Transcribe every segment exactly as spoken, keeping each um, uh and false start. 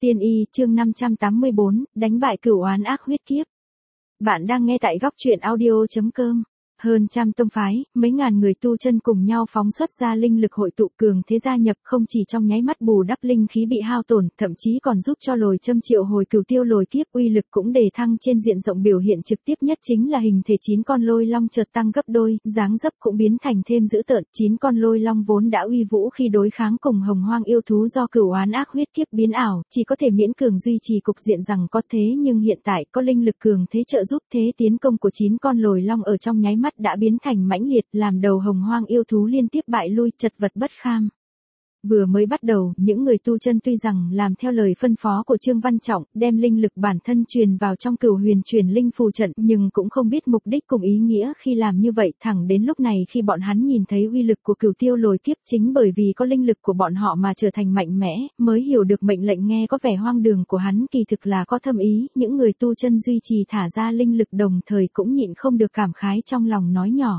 Tiên y chương năm trăm tám mươi bốn, đánh bại cửu oán ác huyết kiếp. Bạn đang nghe tại góc truyện audio.com. Hơn trăm tông phái, mấy ngàn người tu chân cùng nhau phóng xuất ra linh lực hội tụ cường thế gia nhập, không chỉ trong nháy mắt bù đắp linh khí bị hao tổn, thậm chí còn giúp cho lồi châm triệu hồi cửu tiêu lồi kiếp, uy lực cũng đề thăng trên diện rộng. Biểu hiện trực tiếp nhất chính là hình thể chín con lôi long chợt tăng gấp đôi, dáng dấp cũng biến thành thêm dữ tợn. Chín con lôi long vốn đã uy vũ khi đối kháng cùng hồng hoang yêu thú do cửu oán ác huyết kiếp biến ảo, chỉ có thể miễn cường duy trì cục diện rằng có thế, nhưng hiện tại có linh lực cường thế trợ giúp, thế tiến công của chín con lồi long ở trong nháy mắt đã biến thành mãnh liệt, làm đầu hồng hoang yêu thú liên tiếp bại lui, chật vật bất kham. Vừa mới bắt đầu, những người tu chân tuy rằng làm theo lời phân phó của Trương Văn Trọng, đem linh lực bản thân truyền vào trong cửu huyền truyền linh phù trận, nhưng cũng không biết mục đích cùng ý nghĩa khi làm như vậy. Thẳng đến lúc này khi bọn hắn nhìn thấy uy lực của cửu tiêu lồi kiếp, chính bởi vì có linh lực của bọn họ mà trở thành mạnh mẽ, mới hiểu được mệnh lệnh nghe có vẻ hoang đường của hắn kỳ thực là có thâm ý. Những người tu chân duy trì thả ra linh lực đồng thời cũng nhịn không được cảm khái trong lòng, nói nhỏ: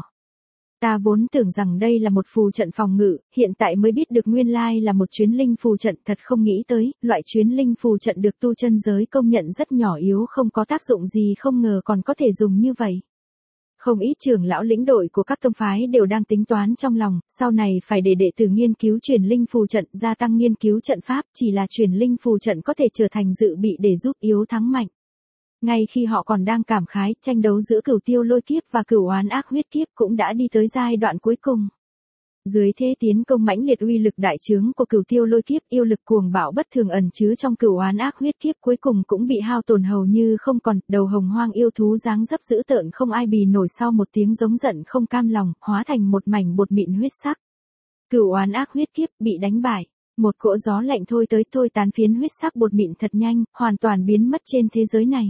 ta vốn tưởng rằng đây là một phù trận phòng ngự, hiện tại mới biết được nguyên lai là một chuyến linh phù trận. Thật không nghĩ tới, loại chuyến linh phù trận được tu chân giới công nhận rất nhỏ yếu, không có tác dụng gì, không ngờ còn có thể dùng như vậy. Không ít trưởng lão lĩnh đội của các tông phái đều đang tính toán trong lòng, sau này phải để đệ tử nghiên cứu truyền linh phù trận, gia tăng nghiên cứu trận pháp, chỉ là truyền linh phù trận có thể trở thành dự bị để giúp yếu thắng mạnh. Ngay khi họ còn đang cảm khái, tranh đấu giữa cửu tiêu lôi kiếp và cửu oán ác huyết kiếp cũng đã đi tới giai đoạn cuối cùng. Dưới thế tiến công mãnh liệt, uy lực đại trướng của cửu tiêu lôi kiếp, yêu lực cuồng bạo bất thường ẩn chứa trong cửu oán ác huyết kiếp cuối cùng cũng bị hao tổn hầu như không còn. Đầu hồng hoang yêu thú dáng dấp dữ tợn không ai bì nổi sau một tiếng giống giận không cam lòng, hóa thành một mảnh bột mịn huyết sắc. Cửu oán ác huyết kiếp bị đánh bại. Một cỗ gió lạnh thôi tới thôi tán phiến huyết sắc bột mịn thật nhanh, hoàn toàn biến mất trên thế giới này.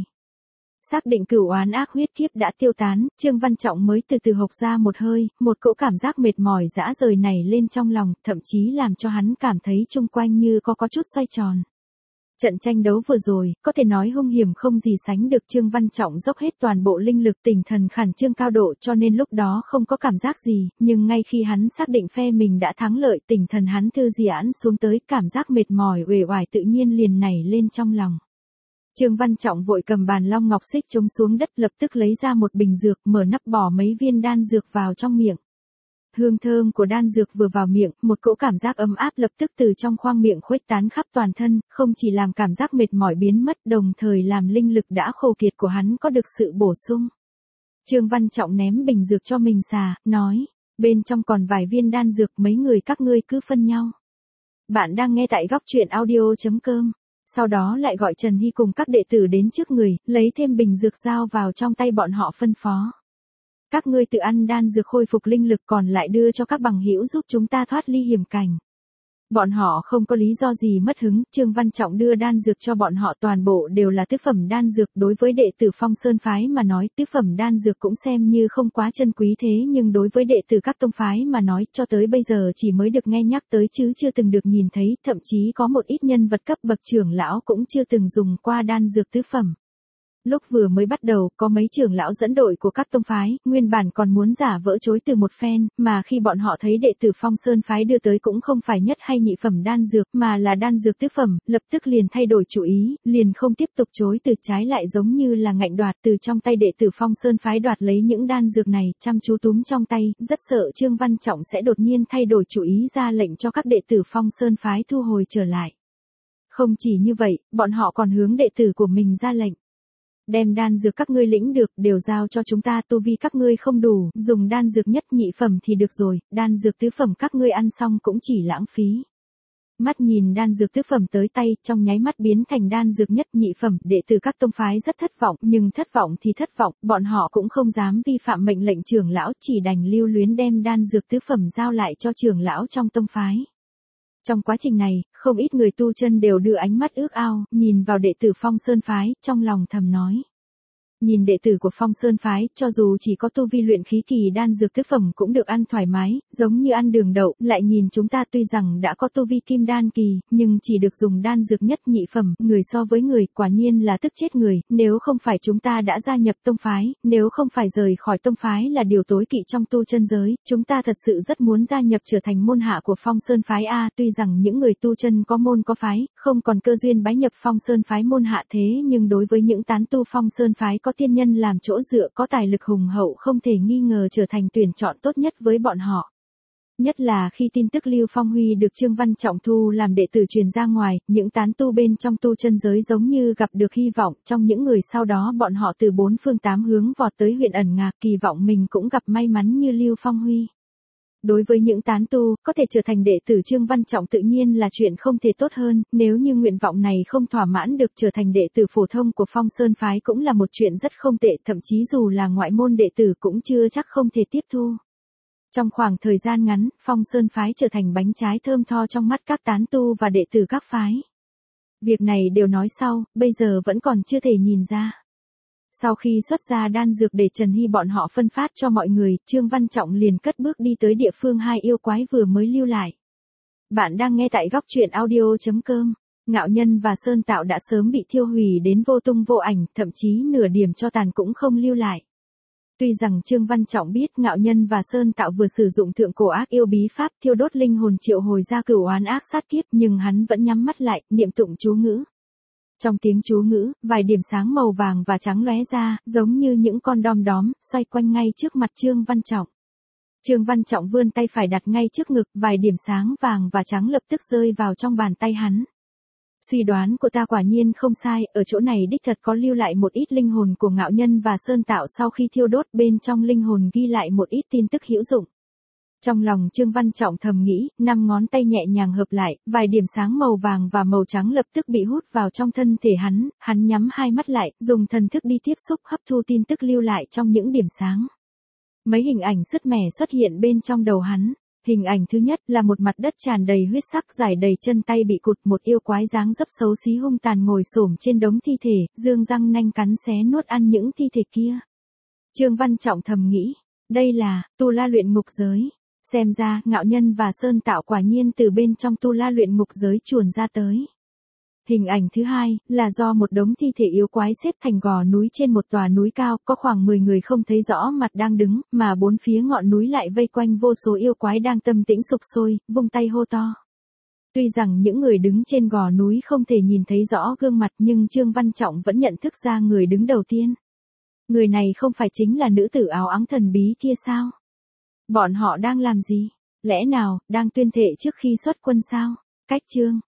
Xác định cửu oán ác huyết kiếp đã tiêu tán, Trương Văn Trọng mới từ từ hộc ra một hơi, một cỗ cảm giác mệt mỏi dã rời nảy lên trong lòng, thậm chí làm cho hắn cảm thấy chung quanh như có có chút xoay tròn. Trận tranh đấu vừa rồi, có thể nói hung hiểm không gì sánh được. Trương Văn Trọng dốc hết toàn bộ linh lực, tinh thần khẩn trương cao độ, cho nên lúc đó không có cảm giác gì, nhưng ngay khi hắn xác định phe mình đã thắng lợi, tinh thần hắn thư giãn xuống tới, cảm giác mệt mỏi uể oải tự nhiên liền nảy lên trong lòng. Trương Văn Trọng vội cầm bàn long ngọc xích chống xuống đất, lập tức lấy ra một bình dược, mở nắp bỏ mấy viên đan dược vào trong miệng. Hương thơm của đan dược vừa vào miệng, một cỗ cảm giác ấm áp lập tức từ trong khoang miệng khuếch tán khắp toàn thân, không chỉ làm cảm giác mệt mỏi biến mất, đồng thời làm linh lực đã khô kiệt của hắn có được sự bổ sung. Trương Văn Trọng ném bình dược cho mình xà, nói: bên trong còn vài viên đan dược, mấy người các ngươi cứ phân nhau. Bạn đang nghe tại góc truyện audio.com. Sau đó lại gọi Trần Hy cùng các đệ tử đến trước người, lấy thêm bình dược giao vào trong tay bọn họ, phân phó: các ngươi tự ăn đan dược khôi phục linh lực, còn lại đưa cho các bằng hữu giúp chúng ta thoát ly hiểm cảnh. Bọn họ không có lý do gì mất hứng, Trương Văn Trọng đưa đan dược cho bọn họ, toàn bộ đều là tứ phẩm đan dược. Đối với đệ tử Phong Sơn phái mà nói, tứ phẩm đan dược cũng xem như không quá chân quý, thế nhưng đối với đệ tử các tông phái mà nói, cho tới bây giờ chỉ mới được nghe nhắc tới chứ chưa từng được nhìn thấy, thậm chí có một ít nhân vật cấp bậc trưởng lão cũng chưa từng dùng qua đan dược tứ phẩm. Lúc vừa mới bắt đầu, có mấy trưởng lão dẫn đội của các tông phái, nguyên bản còn muốn giả vỡ chối từ một phen, mà khi bọn họ thấy đệ tử Phong Sơn phái đưa tới cũng không phải nhất hay nhị phẩm đan dược, mà là đan dược tứ phẩm, lập tức liền thay đổi chủ ý, liền không tiếp tục chối từ, trái lại giống như là ngạnh đoạt từ trong tay đệ tử Phong Sơn phái đoạt lấy những đan dược này, chăm chú túm trong tay, rất sợ Trương Văn Trọng sẽ đột nhiên thay đổi chủ ý, ra lệnh cho các đệ tử Phong Sơn phái thu hồi trở lại. Không chỉ như vậy, bọn họ còn hướng đệ tử của mình ra lệnh: đem đan dược các ngươi lĩnh được đều giao cho chúng ta, tu vi các ngươi không đủ, dùng đan dược nhất nhị phẩm thì được rồi, đan dược tứ phẩm các ngươi ăn xong cũng chỉ lãng phí. Mắt nhìn đan dược tứ phẩm tới tay, trong nháy mắt biến thành đan dược nhất nhị phẩm, đệ tử các tông phái rất thất vọng, nhưng thất vọng thì thất vọng, bọn họ cũng không dám vi phạm mệnh lệnh trưởng lão, chỉ đành lưu luyến đem đan dược tứ phẩm giao lại cho trưởng lão trong tông phái. Trong quá trình này, không ít người tu chân đều đưa ánh mắt ước ao, nhìn vào đệ tử Phong Sơn phái, trong lòng thầm nói: Nhìn đệ tử của Phong Sơn Phái, cho dù chỉ có tu vi luyện khí kỳ đan dược tứ phẩm cũng được ăn thoải mái, giống như ăn đường đậu, lại nhìn chúng ta tuy rằng đã có tu vi kim đan kỳ, nhưng chỉ được dùng đan dược nhất nhị phẩm, người so với người, quả nhiên là tức chết người, nếu không phải chúng ta đã gia nhập tông phái, nếu không phải rời khỏi tông phái là điều tối kỵ trong tu chân giới, chúng ta thật sự rất muốn gia nhập trở thành môn hạ của Phong Sơn Phái a. Tuy rằng những người tu chân có môn có phái, không còn cơ duyên bái nhập Phong Sơn Phái môn hạ thế nhưng đối với những tán tu Phong Sơn Phái có tiên nhân làm chỗ dựa có tài lực hùng hậu không thể nghi ngờ trở thành tuyển chọn tốt nhất với bọn họ. Nhất là khi tin tức Lưu Phong Huy được Trương Văn Trọng thu làm đệ tử truyền ra ngoài, những tán tu bên trong tu chân giới giống như gặp được hy vọng, trong những người sau đó bọn họ từ bốn phương tám hướng vọt tới huyện ẩn ngạc kỳ vọng mình cũng gặp may mắn như Lưu Phong Huy. Đối với những tán tu, có thể trở thành đệ tử Trương Văn Trọng tự nhiên là chuyện không thể tốt hơn, nếu như nguyện vọng này không thỏa mãn được trở thành đệ tử phổ thông của Phong Sơn Phái cũng là một chuyện rất không tệ, thậm chí dù là ngoại môn đệ tử cũng chưa chắc không thể tiếp thu. Trong khoảng thời gian ngắn, Phong Sơn Phái trở thành bánh trái thơm tho trong mắt các tán tu và đệ tử các phái. Việc này đều nói sau, bây giờ vẫn còn chưa thể nhìn ra. Sau khi xuất ra đan dược để Trần Hy bọn họ phân phát cho mọi người, Trương Văn Trọng liền cất bước đi tới địa phương hai yêu quái vừa mới lưu lại. Bạn đang nghe tại góc truyện audio chấm com. Ngạo Nhân và Sơn Tạo đã sớm bị thiêu hủy đến vô tung vô ảnh, thậm chí nửa điểm cho tàn cũng không lưu lại. Tuy rằng Trương Văn Trọng biết Ngạo Nhân và Sơn Tạo vừa sử dụng thượng cổ ác yêu bí pháp thiêu đốt linh hồn triệu hồi ra cửu oán ác sát kiếp nhưng hắn vẫn nhắm mắt lại, niệm tụng chú ngữ. Trong tiếng chú ngữ, vài điểm sáng màu vàng và trắng lóe ra, giống như những con đom đóm, xoay quanh ngay trước mặt Trương Văn Trọng. Trương Văn Trọng vươn tay phải đặt ngay trước ngực, vài điểm sáng vàng và trắng lập tức rơi vào trong bàn tay hắn. Suy đoán của ta quả nhiên không sai, ở chỗ này đích thật có lưu lại một ít linh hồn của Ngạo Nhân và Sơn Tạo sau khi thiêu đốt, bên trong linh hồn ghi lại một ít tin tức hữu dụng. Trong lòng Trương Văn Trọng thầm nghĩ, năm ngón tay nhẹ nhàng hợp lại, vài điểm sáng màu vàng và màu trắng lập tức bị hút vào trong thân thể hắn, hắn nhắm hai mắt lại, dùng thần thức đi tiếp xúc hấp thu tin tức lưu lại trong những điểm sáng. Mấy hình ảnh sứt mẻ xuất hiện bên trong đầu hắn. Hình ảnh thứ nhất là một mặt đất tràn đầy huyết sắc dài đầy chân tay bị cụt, một yêu quái dáng dấp xấu xí hung tàn ngồi xổm trên đống thi thể, dương răng nanh cắn xé nuốt ăn những thi thể kia. Trương Văn Trọng thầm nghĩ, đây là tu la luyện ngục giới. Xem ra, Ngạo Nhân và Sơn Tạo quả nhiên từ bên trong tu la luyện ngục giới chuồn ra tới. Hình ảnh thứ hai, là do một đống thi thể yêu quái xếp thành gò núi trên một tòa núi cao, có khoảng mười người không thấy rõ mặt đang đứng, mà bốn phía ngọn núi lại vây quanh vô số yêu quái đang tâm tĩnh sục sôi, vung tay hô to. Tuy rằng những người đứng trên gò núi không thể nhìn thấy rõ gương mặt nhưng Trương Văn Trọng vẫn nhận thức ra người đứng đầu tiên. Người này không phải chính là nữ tử áo ắng thần bí kia sao? Bọn họ đang làm gì? Lẽ nào, đang tuyên thệ trước khi xuất quân sao? Cách chương.